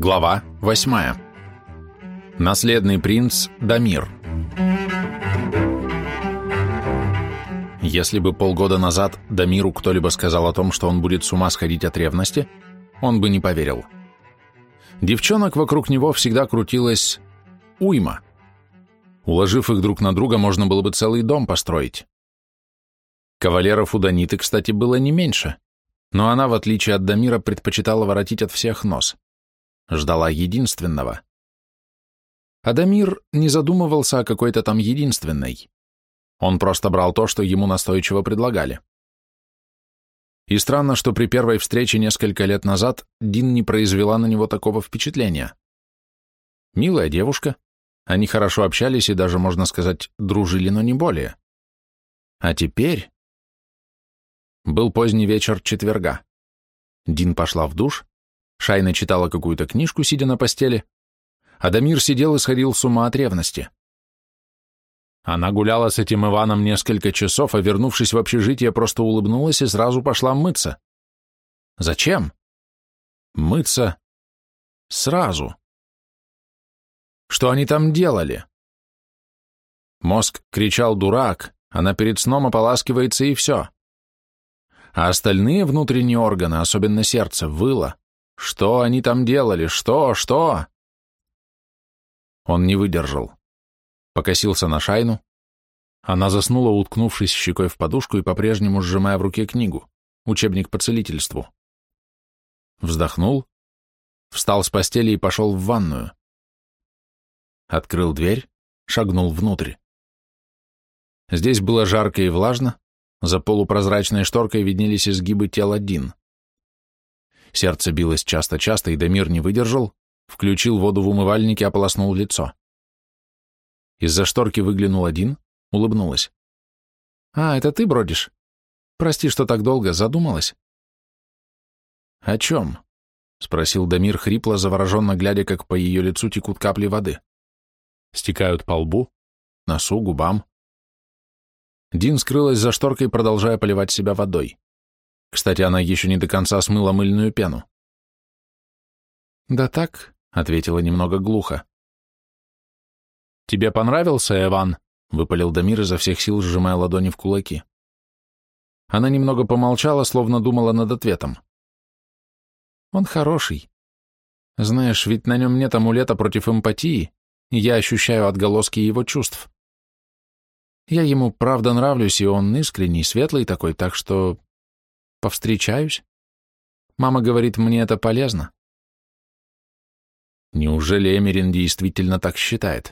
Глава 8. Наследный принц Дамир. Если бы полгода назад Дамиру кто-либо сказал о том, что он будет с ума сходить от ревности, он бы не поверил. Девчонок вокруг него всегда крутилась уйма. Уложив их друг на друга, можно было бы целый дом построить. Кавалеров у Даниты, кстати, было не меньше, но она, в отличие от Дамира, предпочитала воротить от всех нос. Ждала единственного. А Дамир не задумывался о какой-то там единственной. Он просто брал то, что ему настойчиво предлагали. И странно, что при первой встрече несколько лет назад Дин не произвела на него такого впечатления. Милая девушка, они хорошо общались и даже, можно сказать, дружили, но не более. А теперь... Был поздний вечер четверга. Дин пошла в душ, Шайна читала какую-то книжку, сидя на постели, а Дамир сидел и сходил с ума от ревности. Она гуляла с этим Иваном несколько часов, а вернувшись в общежитие, просто улыбнулась и сразу пошла мыться. Зачем? Мыться сразу. Что они там делали? Мозг кричал «дурак», она перед сном ополаскивается и все. А остальные внутренние органы, особенно сердце, выло. Что они там делали? Что? Он не выдержал. Покосился на Шайну. Она заснула, уткнувшись щекой в подушку и по-прежнему сжимая в руке книгу, учебник по целительству. Вздохнул, встал с постели и пошел в ванную. Открыл дверь, шагнул внутрь. Здесь было жарко и влажно, за полупрозрачной шторкой виднелись изгибы тела Дин. Сердце билось часто-часто, и Дамир не выдержал, включил воду в умывальнике, ополоснул лицо. Из-за шторки выглянул Дин, улыбнулась. «А, это ты бродишь? Прости, что так долго, задумалась?» «О чем?» — спросил Дамир хрипло, завороженно глядя, как по ее лицу текут капли воды. Стекают по лбу, носу, губам. Дин скрылась за шторкой, продолжая поливать себя водой. Кстати, она еще не до конца смыла мыльную пену. «Да так», — ответила немного глухо. «Тебе понравился, Эван?» — выпалил Дамир изо всех сил, сжимая ладони в кулаки. Она немного помолчала, словно думала над ответом. «Он хороший. Знаешь, ведь на нем нет амулета против эмпатии, и я ощущаю отголоски его чувств. Я ему правда нравлюсь, и он искренний, светлый такой, так что... повстречаюсь. Мама говорит, мне это полезно». Неужели Эмерин действительно так считает?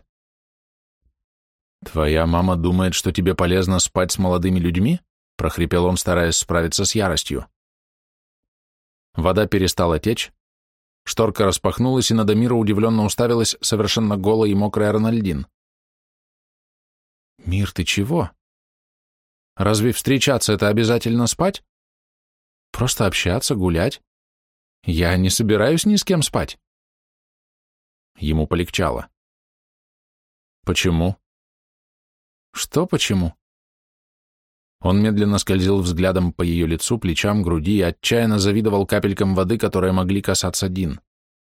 «Твоя мама думает, что тебе полезно спать с молодыми людьми?» — прохрипел он, стараясь справиться с яростью. Вода перестала течь, шторка распахнулась, и на Дамира удивленно уставилась совершенно голая и мокрая Рональдин. «Мир, ты чего? Разве встречаться — это обязательно спать? Просто общаться, гулять. Я не собираюсь ни с кем спать». Ему полегчало. «Почему?» «Что почему?» Он медленно скользил взглядом по ее лицу, плечам, груди и отчаянно завидовал капелькам воды, которые могли касаться Дин.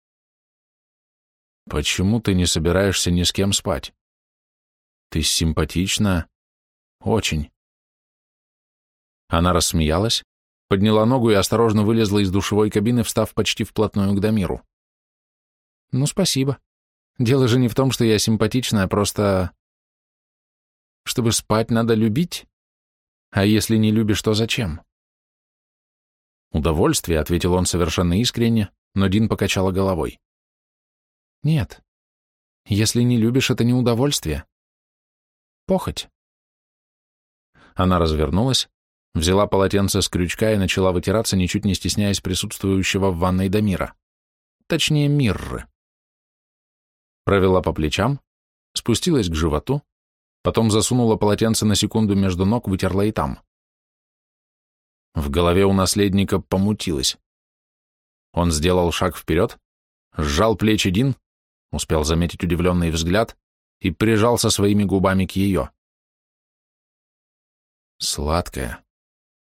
«Почему ты не собираешься ни с кем спать? Ты симпатична. Очень». Она рассмеялась, подняла ногу и осторожно вылезла из душевой кабины, встав почти вплотную к Дамиру. «Ну, спасибо. Дело же не в том, что я симпатичная, просто... Чтобы спать, надо любить. А если не любишь, то зачем?» «Удовольствие», — ответил он совершенно искренне, но Дин покачала головой. «Нет. Если не любишь, это не удовольствие. Похоть». Она развернулась, взяла полотенце с крючка и начала вытираться, ничуть не стесняясь присутствующего в ванной Дамира. Точнее, Мирры. Провела по плечам, спустилась к животу, потом засунула полотенце на секунду между ног, вытерла и там. В голове у наследника помутилось. Он сделал шаг вперед, сжал плечи Дин, успел заметить удивленный взгляд и прижался своими губами к ее. Сладкая.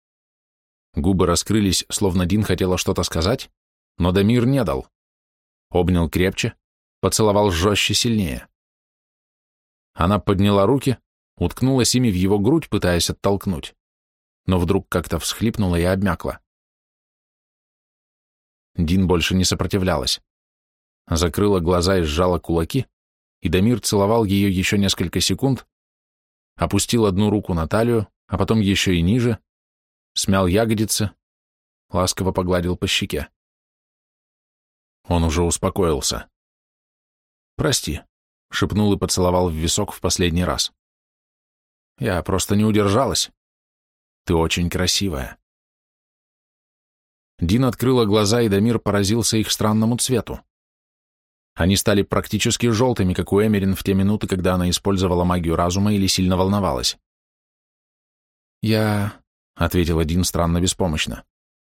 Губы раскрылись, словно Дин хотела что-то сказать, но Дамир не дал. обнял крепче, поцеловал жестче, сильнее. Она подняла руки, уткнулась ими в его грудь, пытаясь оттолкнуть, но вдруг как-то всхлипнула и обмякла. Дин больше не сопротивлялась. Закрыла глаза и сжала кулаки, и Дамир целовал ее еще несколько секунд, опустил одну руку на талию, а потом еще и ниже, смял ягодицы, ласково погладил по щеке. Он уже успокоился. «Прости», — шепнул и поцеловал в висок в последний раз. «Я просто не удержалась. Ты очень красивая». Дин открыла глаза, и Дамир поразился их странному цвету. Они стали практически желтыми, как у Эмерин в те минуты, когда она использовала магию разума или сильно волновалась. «Я...» — ответила Дин странно беспомощно.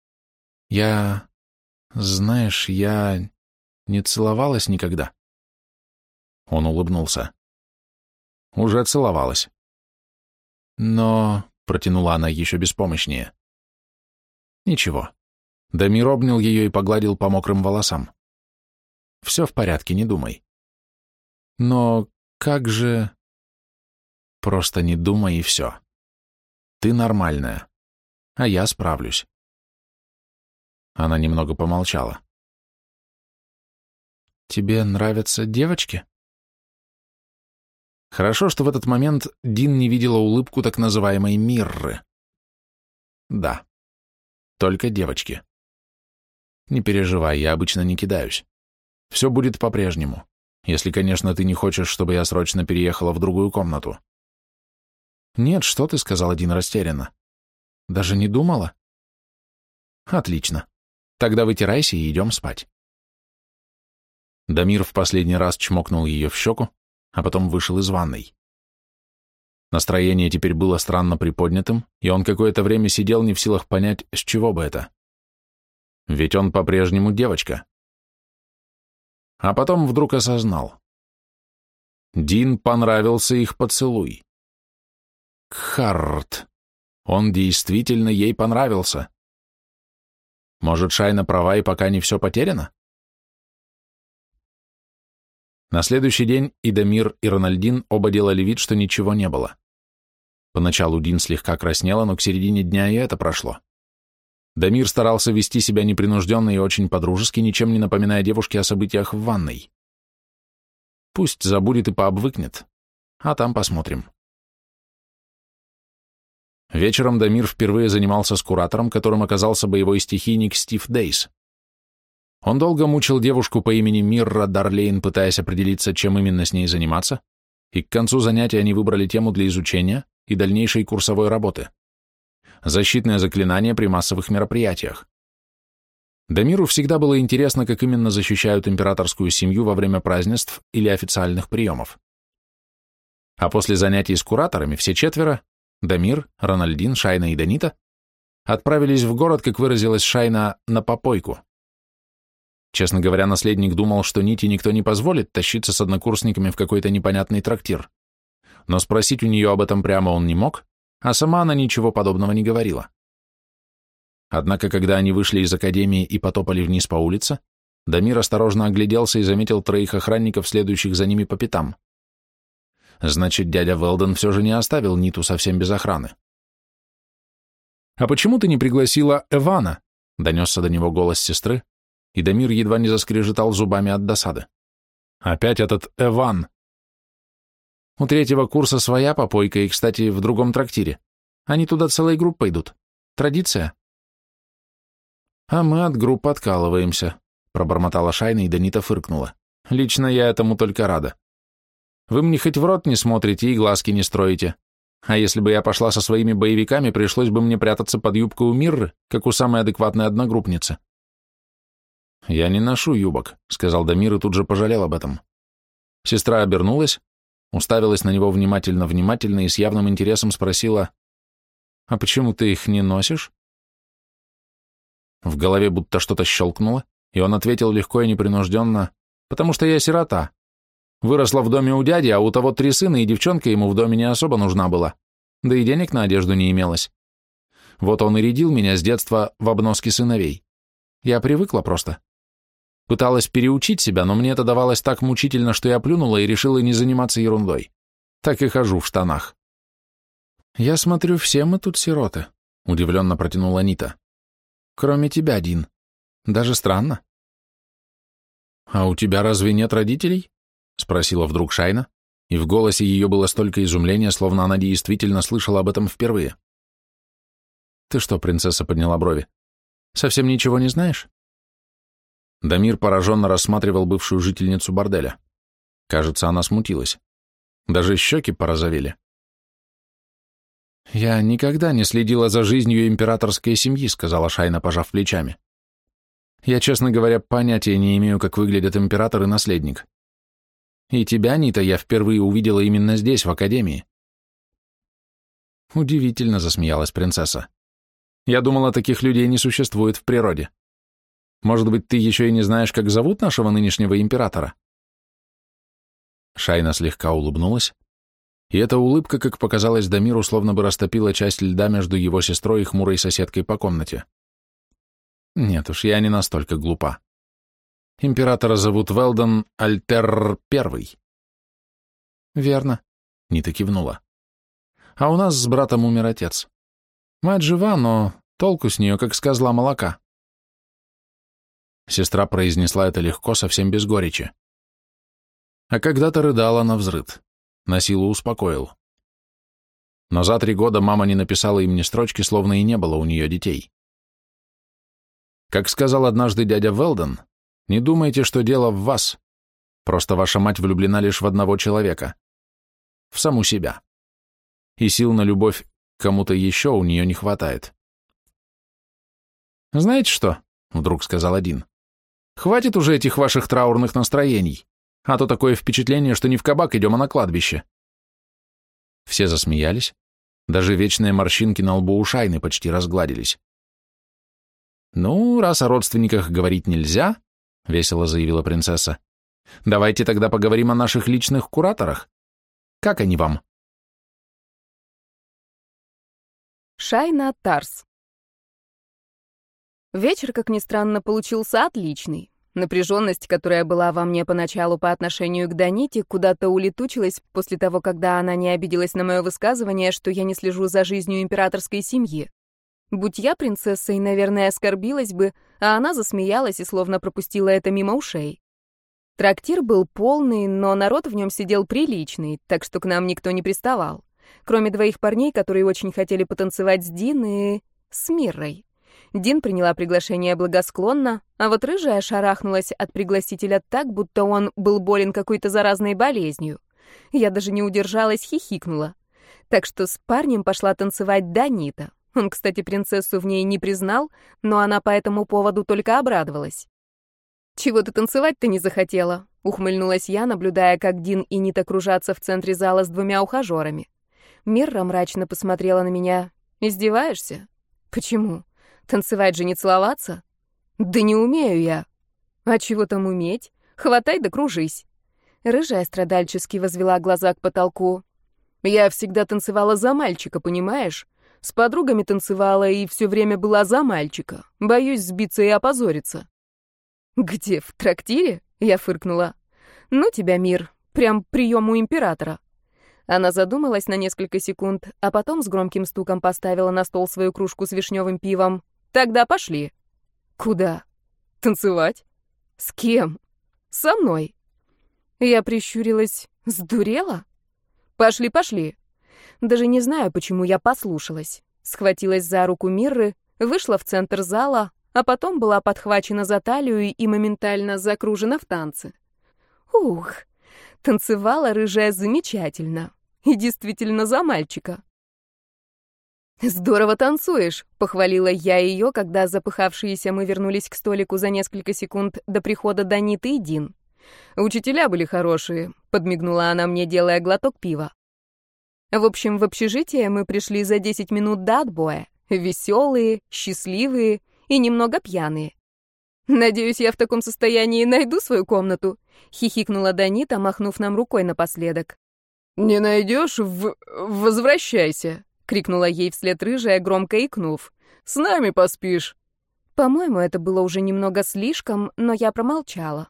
Знаешь, я не целовалась никогда». Он улыбнулся. «Уже целовалась». «Но...» — протянула она еще беспомощнее. «Ничего». Дамир обнял ее и погладил по мокрым волосам. «Все в порядке, не думай». «Но как же...» «Просто не думай и все. Ты нормальная, а я справлюсь». Она немного помолчала. «Тебе нравятся девочки?» Хорошо, что в этот момент Дин не видела улыбку так называемой Мирры. «Да, только девочки. Не переживай, я обычно не кидаюсь. Все будет по-прежнему, если, конечно, ты не хочешь, чтобы я срочно переехала в другую комнату». «Нет, что ты», — сказал Дин растерянно. «Даже не думала?» «Отлично. Тогда вытирайся и идем спать». Дамир в последний раз чмокнул ее в щеку, а потом вышел из ванной. Настроение теперь было странно приподнятым, и он какое-то время сидел не в силах понять, с чего бы это. Ведь он по-прежнему девочка. А потом вдруг осознал. Дин понравился их поцелуй. Кхарт. Он действительно ей понравился. Может, Шайна права, и пока не все потеряно? На следующий день и Дамир, и Рональдин оба делали вид, что ничего не было. Поначалу Дин слегка краснела, но к середине дня и это прошло. Дамир старался вести себя непринужденно и очень по-дружески, ничем не напоминая девушке о событиях в ванной. Пусть забудет и пообвыкнет, а там посмотрим. Вечером Дамир впервые занимался с куратором, которым оказался боевой стихийник Стив Дейс. Он долго мучил девушку по имени Мирра Дарлейн, пытаясь определиться, чем именно с ней заниматься, и к концу занятия они выбрали тему для изучения и дальнейшей курсовой работы. Защитное заклинание при массовых мероприятиях. Дамиру всегда было интересно, как именно защищают императорскую семью во время празднеств или официальных приемов. А после занятий с кураторами все четверо, Дамир, Рональдин, Шайна и Данита, отправились в город, как выразилась Шайна, на попойку. Честно говоря, наследник думал, что Нити никто не позволит тащиться с однокурсниками в какой-то непонятный трактир. Но спросить у нее об этом прямо он не мог, а сама она ничего подобного не говорила. Однако, когда они вышли из академии и потопали вниз по улице, Дамир осторожно огляделся и заметил 3 охранников, следующих за ними по пятам. Значит, дядя Велден все же не оставил Ниту совсем без охраны. «А почему ты не пригласила Эвана?» — донесся до него голос сестры, и Дамир едва не заскрежетал зубами от досады. «Опять этот Эван!» «У 3-го курса своя попойка, и, кстати, в другом трактире. Они туда целой группой идут. Традиция». «А мы от групп откалываемся», — пробормотала Шайна, и Данита фыркнула. «Лично я этому только рада. Вы мне хоть в рот не смотрите и глазки не строите. А если бы я пошла со своими боевиками, пришлось бы мне прятаться под юбкой у Мирры, как у самой адекватной одногруппницы». «Я не ношу юбок», — сказал Дамир и тут же пожалел об этом. Сестра обернулась, уставилась на него внимательно и с явным интересом спросила: «А почему ты их не носишь?» В голове будто что-то щелкнуло, и он ответил легко и непринужденно: «Потому что я сирота. Выросла в доме у дяди, а у того 3 сына, и девчонка ему в доме не особо нужна была, да и денег на одежду не имелось. Вот он и рядил меня с детства в обноске сыновей. Я привыкла просто. Пыталась переучить себя, но мне это давалось так мучительно, что я плюнула и решила не заниматься ерундой. Так и хожу в штанах. «Я смотрю, все мы тут сироты», — удивленно протянула Нита. «Кроме тебя, Дин. Даже странно». «А у тебя разве нет родителей?» — спросила вдруг Шайна, и в голосе ее было столько изумления, словно она действительно слышала об этом впервые. «Ты что, принцесса?» — подняла брови. «Совсем ничего не знаешь?» Дамир пораженно рассматривал бывшую жительницу борделя. Кажется, она смутилась. Даже щеки порозовели. «Я никогда не следила за жизнью императорской семьи», — сказала Шайна, пожав плечами. «Я, честно говоря, понятия не имею, как выглядят император и наследник. И тебя, Нита, я впервые увидела именно здесь, в академии». «Удивительно», — засмеялась принцесса. «Я думала, таких людей не существует в природе. Может быть, ты еще и не знаешь, как зовут нашего нынешнего императора?» Шайна слегка улыбнулась, и эта улыбка, как показалось Дамиру, словно бы растопила часть льда между его сестрой и хмурой соседкой по комнате. «Нет уж, я не настолько глупа. Императора зовут Велден Альтер I». «Верно», — Нита кивнула. «А у нас с братом умер отец. Мать жива, но толку с нее, как с козла молока». Сестра произнесла это легко, совсем без горечи. А когда-то рыдала навзрыд. Насилу успокоил. Но за 3 года мама не написала им ни строчки, словно и не было у нее детей. Как сказал однажды дядя Велден, не думайте, что дело в вас. Просто ваша мать влюблена лишь в одного человека. В саму себя. И сил на любовь к кому-то еще у нее не хватает. «Знаете что?» — вдруг сказал один. «Хватит уже этих ваших траурных настроений. А то такое впечатление, что не в кабак идем, а на кладбище». Все засмеялись, даже вечные морщинки на лбу у Шайны почти разгладились. «Ну, раз о родственниках говорить нельзя», — весело заявила принцесса, «давайте тогда поговорим о наших личных кураторах. Как они вам?» Шайна Тарс. Вечер, как ни странно, получился отличный. Напряженность, которая была во мне поначалу по отношению к Даните, куда-то улетучилась после того, когда она не обиделась на мое высказывание, что я не слежу за жизнью императорской семьи. Будь я принцессой, наверное, оскорбилась бы, а она засмеялась и словно пропустила это мимо ушей. Трактир был полный, но народ в нем сидел приличный, так что к нам никто не приставал. Кроме 2 парней, которые очень хотели потанцевать с Дин и с Миррой. Дин приняла приглашение благосклонно, а вот рыжая шарахнулась от пригласителя так, будто он был болен какой-то заразной болезнью. Я даже не удержалась, хихикнула. Так что с парнем пошла танцевать Данита. Он, кстати, принцессу в ней не признал, но она по этому поводу только обрадовалась. «Чего ты танцевать-то не захотела?» — ухмыльнулась я, наблюдая, как Дин и Нита кружатся в центре зала с 2 ухажерами. Мирра мрачно посмотрела на меня. «Издеваешься? Почему? Танцевать же не целоваться? Да не умею я. А чего там уметь? Хватай да кружись». Рыжая страдальчески возвела глаза к потолку. «Я всегда танцевала за мальчика, понимаешь? С подругами танцевала и все время была за мальчика. Боюсь сбиться и опозориться». «Где, в трактире?» — я фыркнула. «Ну тебя, мир, прям прием у императора». Она задумалась на несколько секунд, а потом с громким стуком поставила на стол свою кружку с вишневым пивом. «Тогда пошли». «Куда? Танцевать? С кем? Со мной?» Я прищурилась. «Сдурела?» «Пошли, пошли». Даже не знаю, почему я послушалась. Схватилась за руку Мирры, вышла в центр зала, а потом была подхвачена за талию и моментально закружена в танце. Ух, танцевала рыжая замечательно. И действительно за мальчика. «Здорово танцуешь», — похвалила я ее, когда запыхавшиеся мы вернулись к столику за несколько секунд до прихода Даниты и Дин. «Учителя были хорошие», — подмигнула она мне, делая глоток пива. В общем, в общежитие мы пришли за 10 минут до отбоя. Веселые, счастливые и немного пьяные. «Надеюсь, я в таком состоянии найду свою комнату», — хихикнула Данита, махнув нам рукой напоследок. «Не найдешь? Возвращайся», — крикнула ей вслед рыжая, громко икнув. «С нами поспишь». По-моему, это было уже немного слишком, но я промолчала.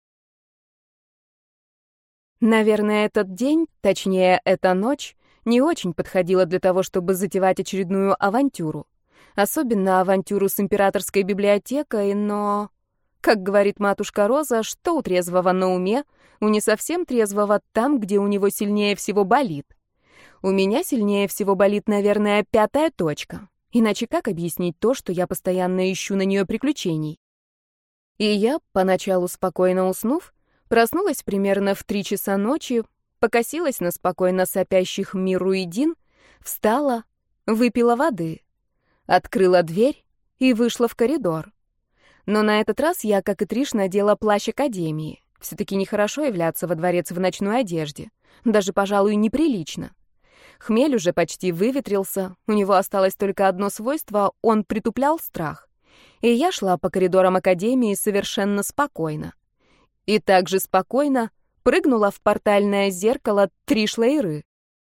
Наверное, этот день, точнее, эта ночь, не очень подходила для того, чтобы затевать очередную авантюру. Особенно авантюру с императорской библиотекой, но... Как говорит матушка Роза, что у трезвого на уме, у не совсем трезвого там, где у него сильнее всего болит. У меня сильнее всего болит, наверное, 5-я точка. Иначе как объяснить то, что я постоянно ищу на нее приключений? И я, поначалу спокойно уснув, проснулась примерно в 3 часа ночи, покосилась на спокойно сопящих Миру и Дин, встала, выпила воды, открыла дверь и вышла в коридор. Но на этот раз я, как и Триш, надела плащ академии. Все-таки нехорошо являться во дворец в ночной одежде. Даже, пожалуй, неприлично. Хмель уже почти выветрился, у него осталось только одно свойство — он притуплял страх. И я шла по коридорам академии совершенно спокойно. И также спокойно прыгнула в портальное зеркало Триш Лейры.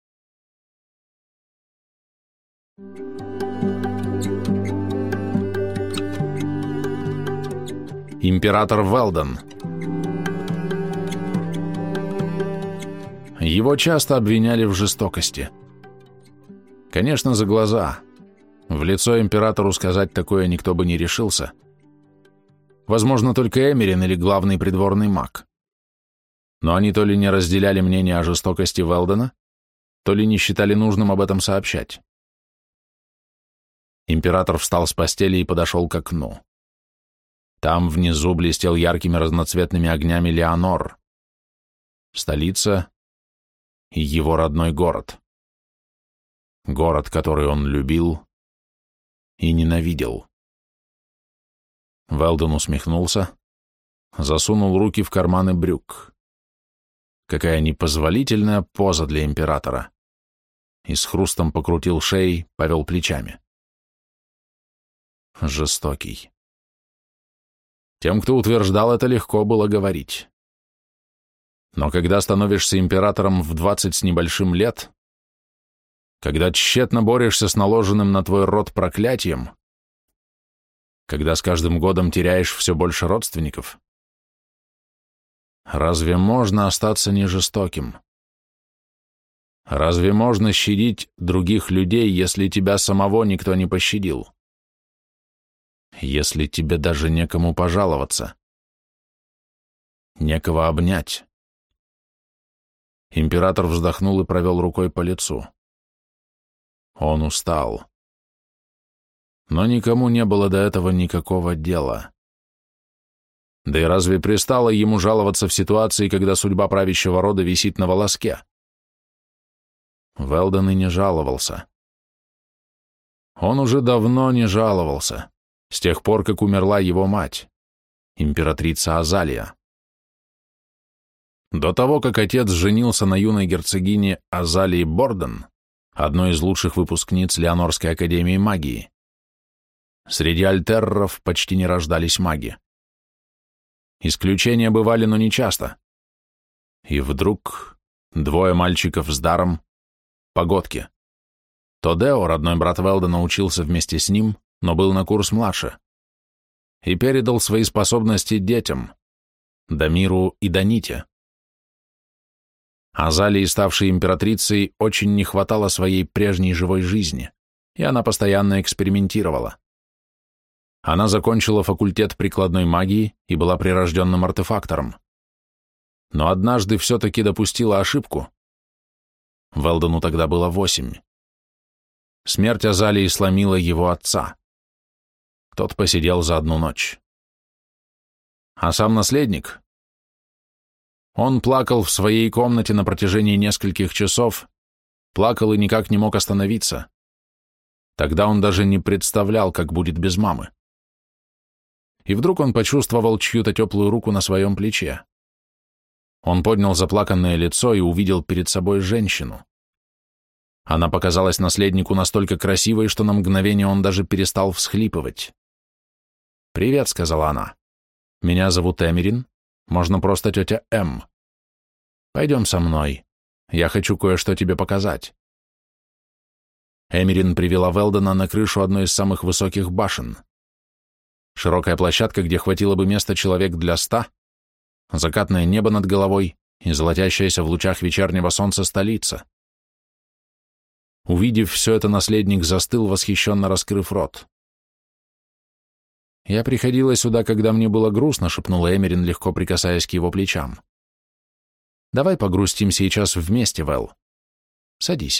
Император Велден. Его часто обвиняли в жестокости. Конечно, за глаза. В лицо императору сказать такое никто бы не решился. Возможно, только Эмерин или главный придворный маг. Но они то ли не разделяли мнение о жестокости Велдена, то ли не считали нужным об этом сообщать. Император встал с постели и подошел к окну. Там внизу блестел яркими разноцветными огнями Леонор. Столица и его родной город. Город, который он любил и ненавидел. Велден усмехнулся, засунул руки в карманы брюк. Какая непозволительная поза для императора. И с хрустом покрутил шеей, повел плечами. Жестокий. Тем, кто утверждал это, легко было говорить. Но когда становишься императором в 20 с небольшим лет, когда тщетно борешься с наложенным на твой род проклятием, когда с каждым годом теряешь все больше родственников, разве можно остаться нежестоким? Разве можно щадить других людей, если тебя самого никто не пощадил? Если тебе даже некому пожаловаться, некого обнять? Император вздохнул и провел рукой по лицу. Он устал. Но никому не было до этого никакого дела. Да и разве пристало ему жаловаться в ситуации, когда судьба правящего рода висит на волоске? Велден и не жаловался. Он уже давно не жаловался, с тех пор, как умерла его мать, императрица Азалия. До того, как отец женился на юной герцогине Азалии Борден, одной из лучших выпускниц Леонорской академии магии. Среди альтерров почти не рождались маги. Исключения бывали, но не часто. И вдруг 2 мальчиков с даром — погодки. Тодео, родной брат Велдена, учился вместе с ним, но был на курс младше, и передал свои способности детям — Дамиру и Даните. Азалии, ставшей императрицей, очень не хватало своей прежней живой жизни, и она постоянно экспериментировала. Она закончила факультет прикладной магии и была прирожденным артефактором. Но однажды все-таки допустила ошибку. Велдену тогда было 8. Смерть Азалии сломила его отца. Тот посидел за одну ночь. А сам наследник? Он плакал в своей комнате на протяжении нескольких часов, плакал и никак не мог остановиться. Тогда он даже не представлял, как будет без мамы. И вдруг он почувствовал чью-то теплую руку на своем плече. Он поднял заплаканное лицо и увидел перед собой женщину. Она показалась наследнику настолько красивой, что на мгновение он даже перестал всхлипывать. «Привет», — сказала она. «Меня зовут Эмерин, можно просто тетя М. Пойдем со мной, я хочу кое-что тебе показать». Эмерин привела Велдена на крышу одной из самых высоких башен. Широкая площадка, где хватило бы места человек для 100, закатное небо над головой и золотящаяся в лучах вечернего солнца столица. Увидев все это, наследник застыл, восхищенно раскрыв рот. «Я приходила сюда, когда мне было грустно», — шепнула Эмерин, легко прикасаясь к его плечам. «Давай погрустим сейчас вместе, Вэл. Садись».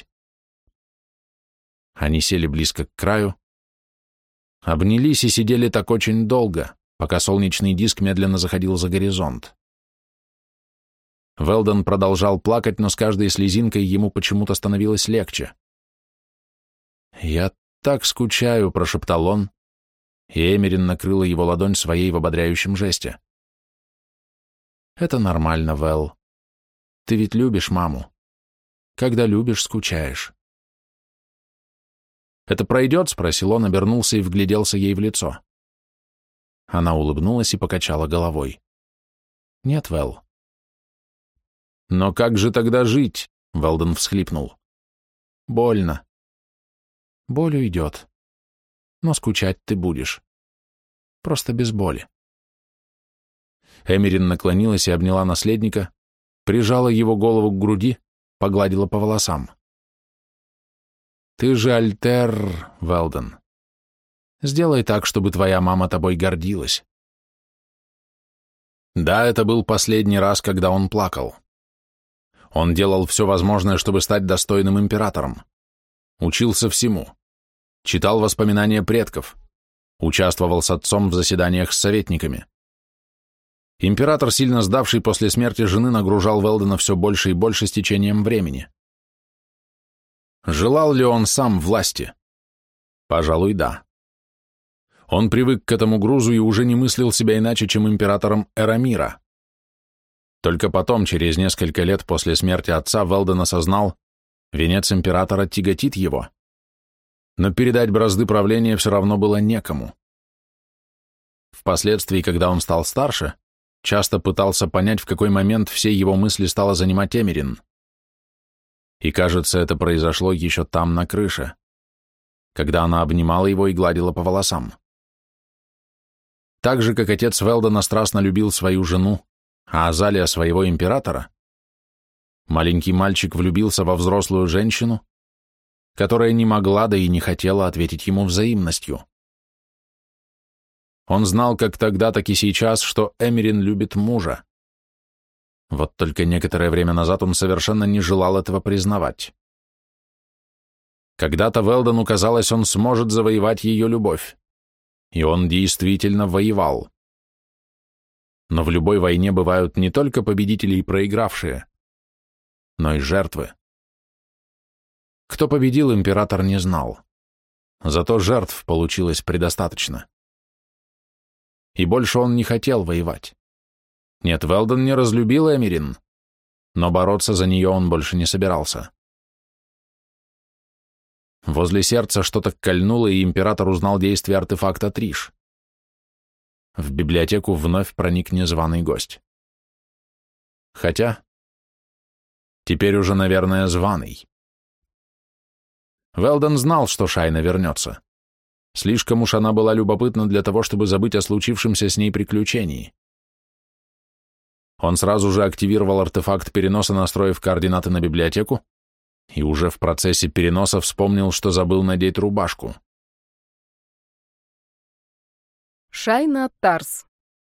Они сели близко к краю, обнялись и сидели так очень долго, пока солнечный диск медленно заходил за горизонт. Вэлдон продолжал плакать, но с каждой слезинкой ему почему-то становилось легче. «Я так скучаю», — прошептал он, и Эмерин накрыла его ладонь своей в ободряющем жесте. «Это нормально, Вэл. Ты ведь любишь маму. Когда любишь, скучаешь». «Это пройдет?» — спросил он, обернулся и вгляделся ей в лицо. Она улыбнулась и покачала головой. «Нет, Вэл». «Но как же тогда жить?» — Вэлдон всхлипнул. «Больно». «Боль уйдет. Но скучать ты будешь. Просто без боли». Эмерин наклонилась и обняла наследника, прижала его голову к груди, погладила по волосам. «Ты же альтер, Вэлдон. Сделай так, чтобы твоя мама тобой гордилась». Да, это был последний раз, когда он плакал. Он делал все возможное, чтобы стать достойным императором. Учился всему. Читал воспоминания предков. Участвовал с отцом в заседаниях с советниками. Император, сильно сдавший после смерти жены, нагружал Вэлдона все больше и больше с течением времени. Желал ли он сам власти? Пожалуй, да. Он привык к этому грузу и уже не мыслил себя иначе, чем императором Эрамира. Только потом, через несколько лет после смерти отца, Вэлдон осознал, венец императора тяготит его. Но передать бразды правления все равно было некому. Впоследствии, когда он стал старше, часто пытался понять, в какой момент все его мысли стала занимать Эмерин. И, кажется, это произошло еще там, на крыше, когда она обнимала его и гладила по волосам. Так же, как отец Вэлдона страстно любил свою жену, а Азалия своего императора, маленький мальчик влюбился во взрослую женщину, которая не могла, да и не хотела ответить ему взаимностью. Он знал как тогда, так и сейчас, что Эмерин любит мужа. Вот только некоторое время назад он совершенно не желал этого признавать. Когда-то Вэлдону казалось, он сможет завоевать ее любовь. И он действительно воевал. Но в любой войне бывают не только победители и проигравшие, но и жертвы. Кто победил, император не знал. Зато жертв получилось предостаточно. И больше он не хотел воевать. Нет, Вэлдон не разлюбил Эмерин, но бороться за нее он больше не собирался. Возле сердца что-то кольнуло, и император узнал действие артефакта Триш. В библиотеку вновь проник незваный гость. Хотя, теперь уже, наверное, званый. Вэлдон знал, что Шайна вернется. Слишком уж она была любопытна для того, чтобы забыть о случившемся с ней приключении. Он сразу же активировал артефакт переноса, настроив координаты на библиотеку, и уже в процессе переноса вспомнил, что забыл надеть рубашку. Шайна Тарс.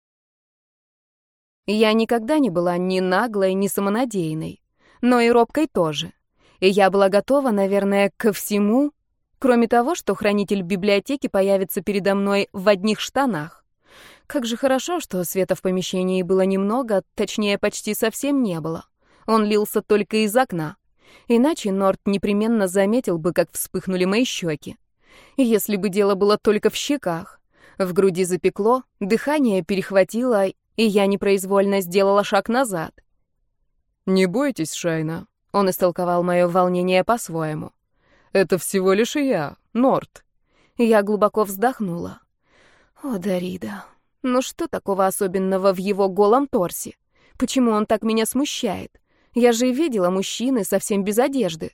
Я никогда не была ни наглой, ни самонадеянной, но и робкой тоже. И я была готова, наверное, ко всему, кроме того, что хранитель библиотеки появится передо мной в одних штанах. Как же хорошо, что света в помещении было немного, точнее, почти совсем не было. Он лился только из окна. Иначе Норт непременно заметил бы, как вспыхнули мои щеки. Если бы дело было только в щеках. В груди запекло, дыхание перехватило, и я непроизвольно сделала шаг назад. «Не бойтесь, Шайна», — он истолковал мое волнение по-своему. «Это всего лишь я, Норт». Я глубоко вздохнула. «О, Дарида, ну что такого особенного в его голом торсе? Почему он так меня смущает? Я же видела мужчины совсем без одежды».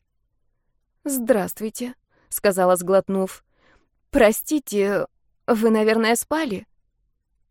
«Здравствуйте», — сказала, сглотнув. «Простите, вы, наверное, спали?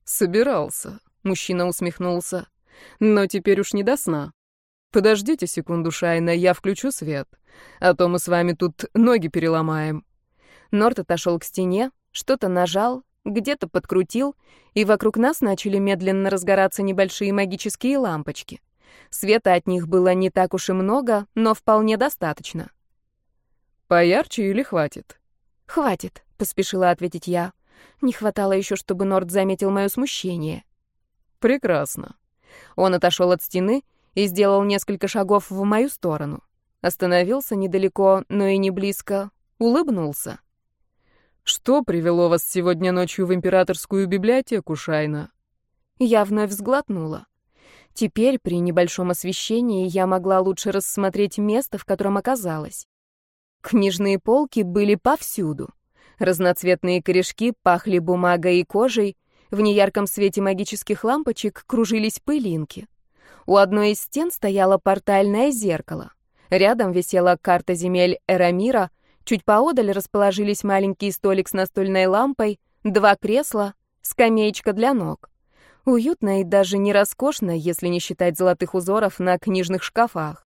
«Собирался», — мужчина усмехнулся. «Но теперь уж не до сна. Подождите секунду, Шайна, я включу свет, а то мы с вами тут ноги переломаем». Норд отошел к стене, что-то нажал, где-то подкрутил, и вокруг нас начали медленно разгораться небольшие магические лампочки. Света от них было не так уж и много, но вполне достаточно. «Поярче или хватит?» «Хватит», — поспешила ответить я. Не хватало еще, чтобы Норд заметил мое смущение. «Прекрасно». Он отошел от стены и сделал несколько шагов в мою сторону. Остановился недалеко, но и не близко, улыбнулся. «Что привело вас сегодня ночью в императорскую библиотеку, Шайна?» Я вновь сглотнула. Теперь, при небольшом освещении, я могла лучше рассмотреть место, в котором оказалась. Книжные полки были повсюду. Разноцветные корешки пахли бумагой и кожей, в неярком свете магических лампочек кружились пылинки. У одной из стен стояло портальное зеркало. Рядом висела карта земель Эрамира, чуть поодаль расположились маленький столик с настольной лампой, 2 кресла, скамеечка для ног. Уютно и даже не роскошно, если не считать золотых узоров на книжных шкафах.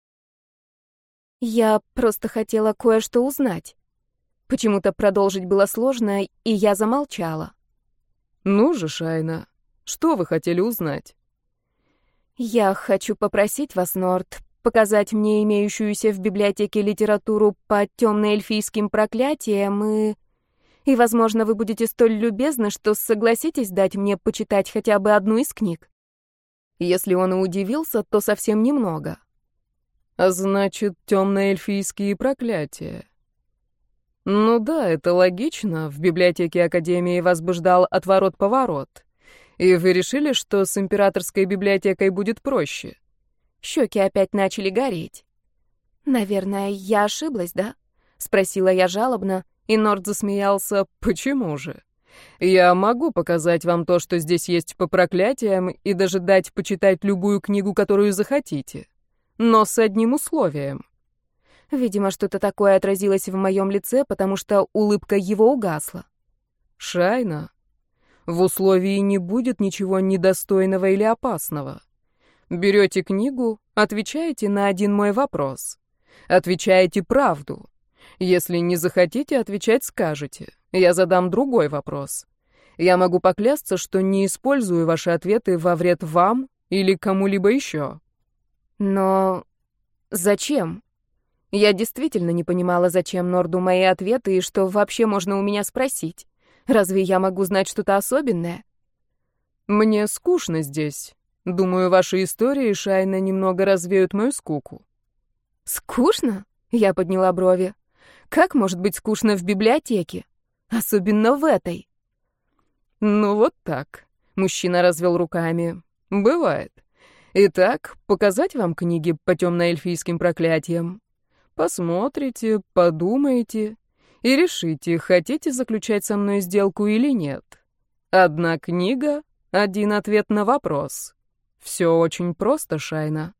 Я просто хотела кое-что узнать. Почему-то продолжить было сложно, и я замолчала. «Ну же, Шайна, что вы хотели узнать?» «Я хочу попросить вас, Норд, показать мне имеющуюся в библиотеке литературу по темно-эльфийским проклятиям и, возможно, вы будете столь любезны, что согласитесь дать мне почитать хотя бы одну из книг». Если он и удивился, то совсем немного. «А значит, темно-эльфийские проклятия?» «Ну да, это логично. В библиотеке Академии вас бы ждал отворот-поворот. И вы решили, что с императорской библиотекой будет проще?» Щеки опять начали гореть. «Наверное, я ошиблась, да?» — спросила я жалобно, и Норд засмеялся. «Почему же? Я могу показать вам то, что здесь есть по проклятиям, и даже дать почитать любую книгу, которую захотите. Но с одним условием». Видимо, что-то такое отразилось в моем лице, потому что улыбка его угасла. «Шайна, в условии не будет ничего недостойного или опасного. Берете книгу, отвечаете на один мой вопрос. Отвечаете правду. Если не захотите отвечать, скажете. Я задам другой вопрос. Я могу поклясться, что не использую ваши ответы во вред вам или кому-либо еще». «Но зачем?» Я действительно не понимала, зачем Норду мои ответы и что вообще можно у меня спросить. Разве я могу знать что-то особенное? «Мне скучно здесь. Думаю, ваши истории, Шайна, немного развеют мою скуку». «Скучно?» — я подняла брови. «Как может быть скучно в библиотеке? Особенно в этой». «Ну вот так», — мужчина развел руками. «Бывает. Итак, показать вам книги по темно-эльфийским проклятиям? Посмотрите, подумайте и решите, хотите заключать со мной сделку или нет. Одна книга, один ответ на вопрос. Все очень просто, Шайна».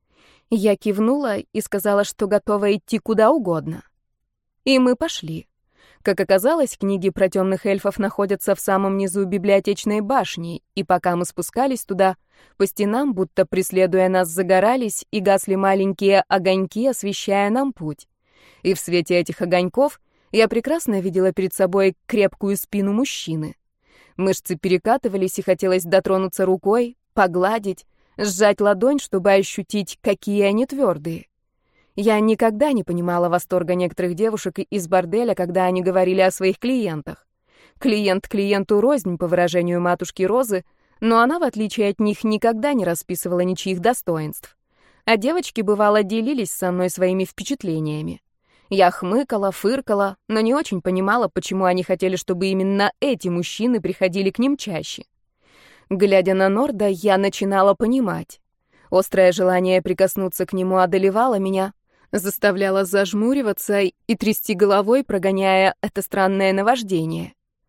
Я кивнула и сказала, что готова идти куда угодно. И мы пошли. Как оказалось, книги про темных эльфов находятся в самом низу библиотечной башни, и пока мы спускались туда, по стенам, будто преследуя нас, загорались и гасли маленькие огоньки, освещая нам путь. И в свете этих огоньков я прекрасно видела перед собой крепкую спину мужчины. Мышцы перекатывались, и хотелось дотронуться рукой, погладить, сжать ладонь, чтобы ощутить, какие они твердые. Я никогда не понимала восторга некоторых девушек из борделя, когда они говорили о своих клиентах. Клиент клиенту рознь, по выражению матушки Розы, но она, в отличие от них, никогда не расписывала ничьих достоинств. А девочки, бывало, делились со мной своими впечатлениями. Я хмыкала, фыркала, но не очень понимала, почему они хотели, чтобы именно эти мужчины приходили к ним чаще. Глядя на Норда, я начинала понимать. Острое желание прикоснуться к нему одолевало меня, заставляло зажмуриваться и трясти головой, прогоняя это странное наваждение.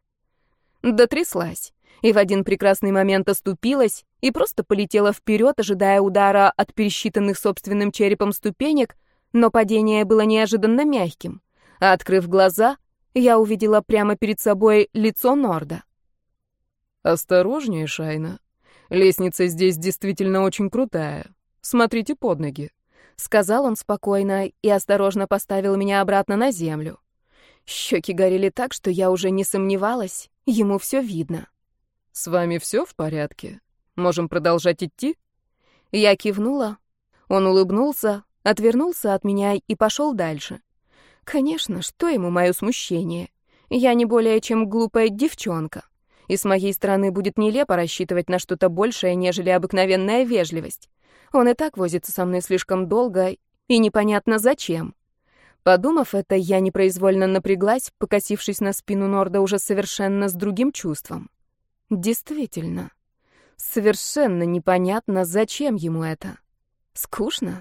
Дотряслась, и в один прекрасный момент оступилась и просто полетела вперед, ожидая удара от пересчитанных собственным черепом ступенек, но падение было неожиданно мягким, а, открыв глаза, я увидела прямо перед собой лицо Норда. «Осторожнее, Шайна. Лестница здесь действительно очень крутая. Смотрите под ноги», — сказал он спокойно и осторожно поставил меня обратно на землю. Щеки горели так, что я уже не сомневалась, ему все видно. «С вами все в порядке? Можем продолжать идти?» Я кивнула. Он улыбнулся, отвернулся от меня и пошел дальше. Конечно, что ему мое смущение? Я не более чем глупая девчонка. И с моей стороны будет нелепо рассчитывать на что-то большее, нежели обыкновенная вежливость. Он и так возится со мной слишком долго, и непонятно зачем. Подумав это, я непроизвольно напряглась, покосившись на спину Норда уже совершенно с другим чувством. Действительно, совершенно непонятно, зачем ему это. Скучно?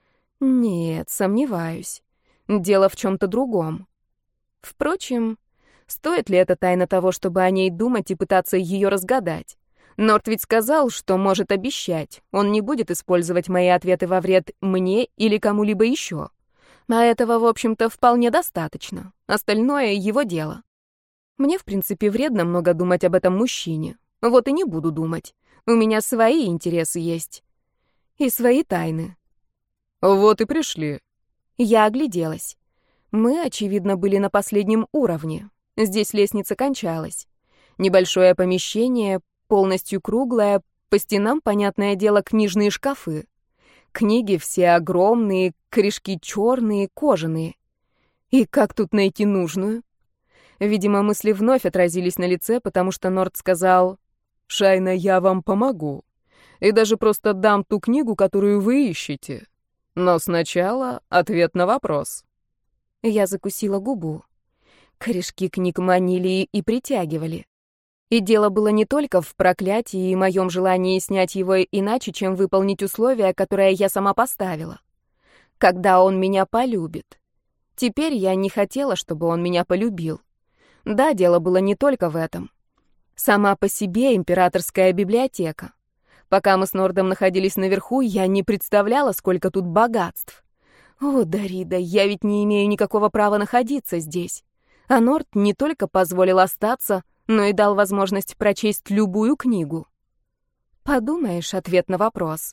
Нет, сомневаюсь. Дело в чем-то другом. Впрочем, стоит ли эта тайна того, чтобы о ней думать и пытаться ее разгадать? Норд ведь сказал, что может обещать. Он не будет использовать мои ответы во вред мне или кому-либо еще. А этого, в общем-то, вполне достаточно. Остальное — его дело. Мне, в принципе, вредно много думать об этом мужчине. Вот и не буду думать. У меня свои интересы есть. И свои тайны. «Вот и пришли». Я огляделась. Мы, очевидно, были на последнем уровне. Здесь лестница кончалась. Небольшое помещение, полностью круглое, по стенам, понятное дело, книжные шкафы. Книги все огромные, корешки черные, кожаные. И как тут найти нужную? Видимо, мысли вновь отразились на лице, потому что Норд сказал: «Шайна, я вам помогу. И даже просто дам ту книгу, которую вы ищете. Но сначала ответ на вопрос». Я закусила губу. Корешки книг манили и притягивали. И дело было не только в проклятии и моем желании снять его иначе, чем выполнить условия, которые я сама поставила. Когда он меня полюбит. Теперь я не хотела, чтобы он меня полюбил. Да, дело было не только в этом. Сама по себе императорская библиотека. Пока мы с Нордом находились наверху, я не представляла, сколько тут богатств. О, Дарида, я ведь не имею никакого права находиться здесь. А Норд не только позволил остаться, но и дал возможность прочесть любую книгу. Подумаешь, ответ на вопрос.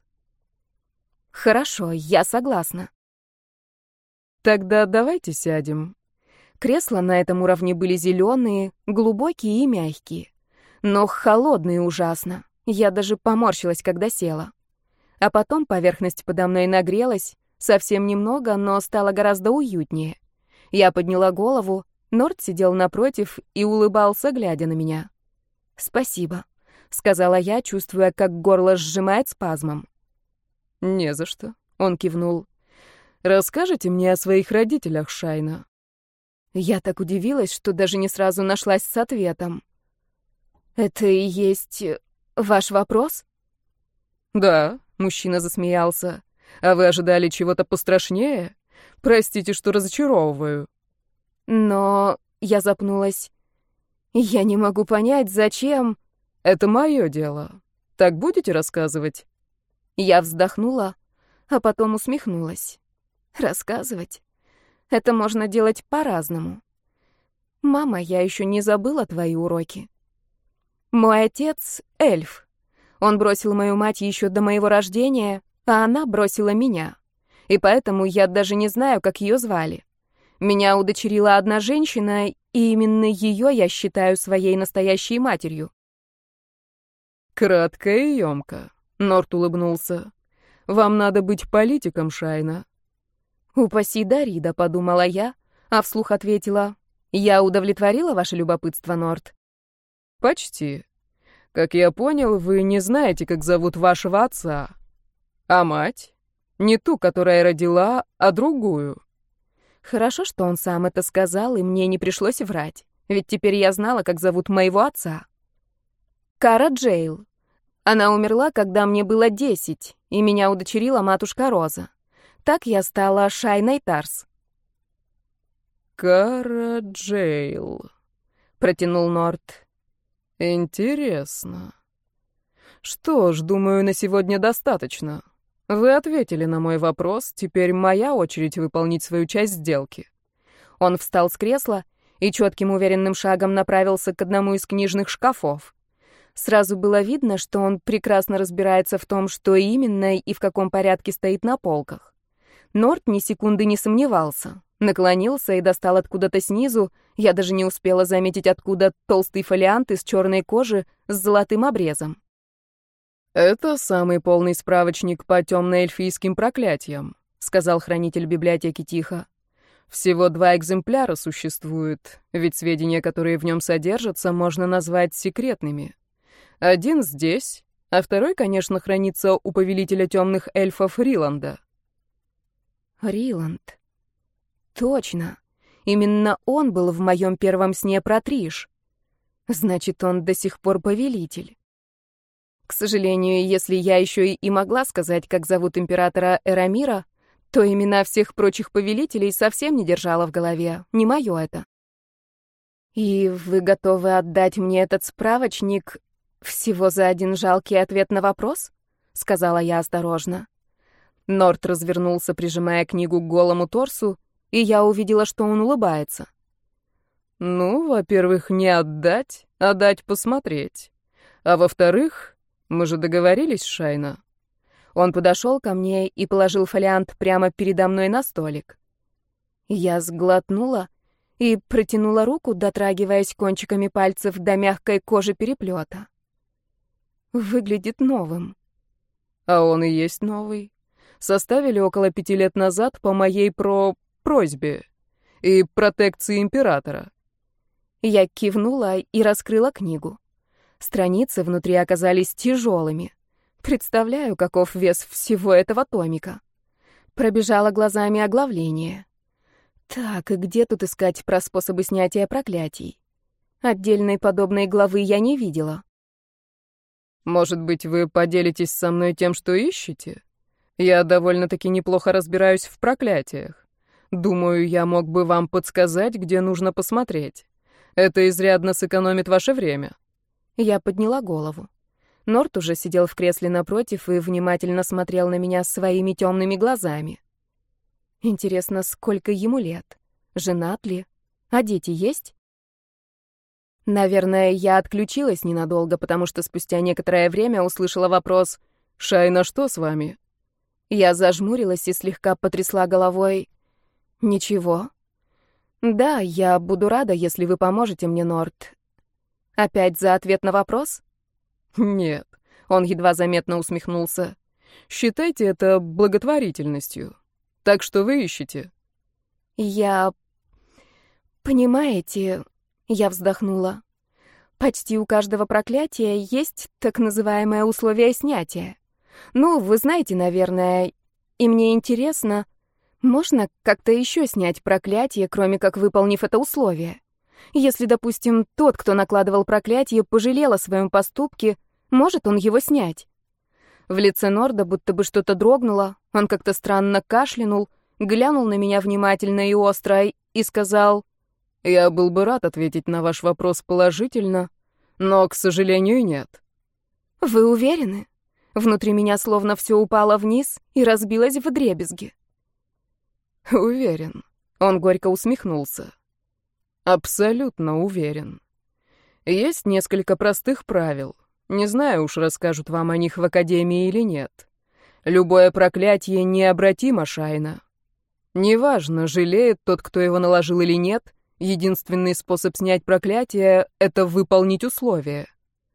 Хорошо, я согласна. Тогда давайте сядем. Кресла на этом уровне были зеленые, глубокие и мягкие. Но холодные ужасно. Я даже поморщилась, когда села. А потом поверхность подо мной нагрелась, совсем немного, но стало гораздо уютнее. Я подняла голову, Норд сидел напротив и улыбался, глядя на меня. «Спасибо», — сказала я, чувствуя, как горло сжимает спазмом. «Не за что», — он кивнул. «Расскажите мне о своих родителях, Шайна». Я так удивилась, что даже не сразу нашлась с ответом. «Это и есть ваш вопрос?» «Да», — мужчина засмеялся. «А вы ожидали чего-то пострашнее? Простите, что разочаровываю». Но я запнулась. Я не могу понять, зачем... Это мое дело. Так будете рассказывать? Я вздохнула, а потом усмехнулась. Рассказывать? Это можно делать по-разному. Мама, я еще не забыла твои уроки. Мой отец — эльф. Он бросил мою мать еще до моего рождения, а она бросила меня. И поэтому я даже не знаю, как ее звали. Меня удочерила одна женщина, и именно ее я считаю своей настоящей матерью. Кратко и емко. Норд улыбнулся. Вам надо быть политиком, Шайна. Упаси Дарида, подумала я, а вслух ответила: я удовлетворила ваше любопытство, Норд? Почти. Как я понял, вы не знаете, как зовут вашего отца. А мать? Не ту, которая родила, а другую. Хорошо, что он сам это сказал, и мне не пришлось врать. Ведь теперь я знала, как зовут моего отца. Кара Джейл. Она умерла, когда мне было 10, и меня удочерила матушка Роза. Так я стала Шайной Тарс. Кара Джейл, протянул Норд. Интересно. Что ж, думаю, на сегодня достаточно. Вы ответили на мой вопрос, теперь моя очередь выполнить свою часть сделки. Он встал с кресла и четким уверенным шагом направился к одному из книжных шкафов. Сразу было видно, что он прекрасно разбирается в том, что именно и в каком порядке стоит на полках. Норт ни секунды не сомневался. Наклонился и достал откуда-то снизу, я даже не успела заметить откуда, толстый фолиант из черной кожи с золотым обрезом. «Это самый полный справочник по темно-эльфийским проклятиям», — сказал хранитель библиотеки тихо. «Всего 2 экземпляра существует, ведь сведения, которые в нем содержатся, можно назвать секретными. Один здесь, а второй, конечно, хранится у повелителя темных эльфов Риланда». Риланд. Точно. Именно он был в моем первом сне про Триш. Значит, он до сих пор повелитель. К сожалению, если я еще и могла сказать, как зовут императора Эрамира, то имена всех прочих повелителей совсем не держала в голове. Не мое это. И вы готовы отдать мне этот справочник всего за один жалкий ответ на вопрос? Сказала я осторожно. Норт развернулся, прижимая книгу к голому торсу, и я увидела, что он улыбается. «Ну, во-первых, не отдать, а дать посмотреть. А во-вторых, мы же договорились, Шайна». Он подошел ко мне и положил фолиант прямо передо мной на столик. Я сглотнула и протянула руку, дотрагиваясь кончиками пальцев до мягкой кожи переплета. Выглядит новым. А он и есть новый. Составили около 5 лет назад по моей просьбе и протекции императора. Я кивнула и раскрыла книгу. Страницы внутри оказались тяжелыми. Представляю, каков вес всего этого томика. Пробежала глазами оглавление. Так, и где тут искать про способы снятия проклятий? Отдельной подобной главы я не видела. Может быть, вы поделитесь со мной тем, что ищете? Я довольно-таки неплохо разбираюсь в проклятиях. Думаю, я мог бы вам подсказать, где нужно посмотреть. Это изрядно сэкономит ваше время». Я подняла голову. Норт уже сидел в кресле напротив и внимательно смотрел на меня своими темными глазами. Интересно, сколько ему лет? Женат ли? А дети есть? Наверное, я отключилась ненадолго, потому что спустя некоторое время услышала вопрос: «Шайна, что с вами?» Я зажмурилась и слегка потрясла головой. «Ничего. Да, я буду рада, если вы поможете мне, Норт. Опять за ответ на вопрос?» «Нет», — он едва заметно усмехнулся. «Считайте это благотворительностью. Так что вы ищете?» «Я... Понимаете...» — я вздохнула. «Почти у каждого проклятия есть так называемое условие снятия. Ну, вы знаете, наверное, и мне интересно, можно как-то еще снять проклятие, кроме как выполнив это условие? Если, допустим, тот, кто накладывал проклятие, пожалел о своем поступке, может он его снять?» В лице Норда будто бы что-то дрогнуло, он как-то странно кашлянул, глянул на меня внимательно и остро и сказал: «Я был бы рад ответить на ваш вопрос положительно, но, к сожалению, нет». «Вы уверены?» Внутри меня словно все упало вниз и разбилось вдребезги. «Уверен», — он горько усмехнулся. «Абсолютно уверен. Есть несколько простых правил. Не знаю уж, расскажут вам о них в Академии или нет. Любое проклятие необратимо, Шайна. Неважно, жалеет тот, кто его наложил или нет, единственный способ снять проклятие — это выполнить условие».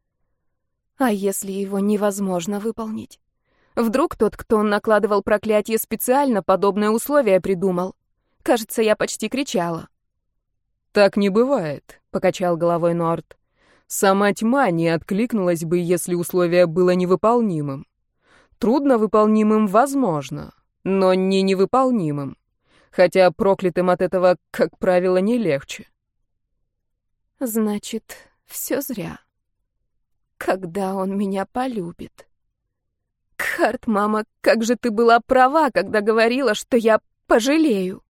А если его невозможно выполнить? Вдруг тот, кто накладывал проклятие, специально подобное условие придумал? Кажется, я почти кричала. «Так не бывает», — покачал головой Норт. «Сама тьма не откликнулась бы, если условие было невыполнимым. Трудно выполнимым возможно, но не невыполнимым. Хотя проклятым от этого, как правило, не легче». «Значит, все зря. Когда он меня полюбит?» «Карт, мама, как же ты была права, когда говорила, что я пожалею!»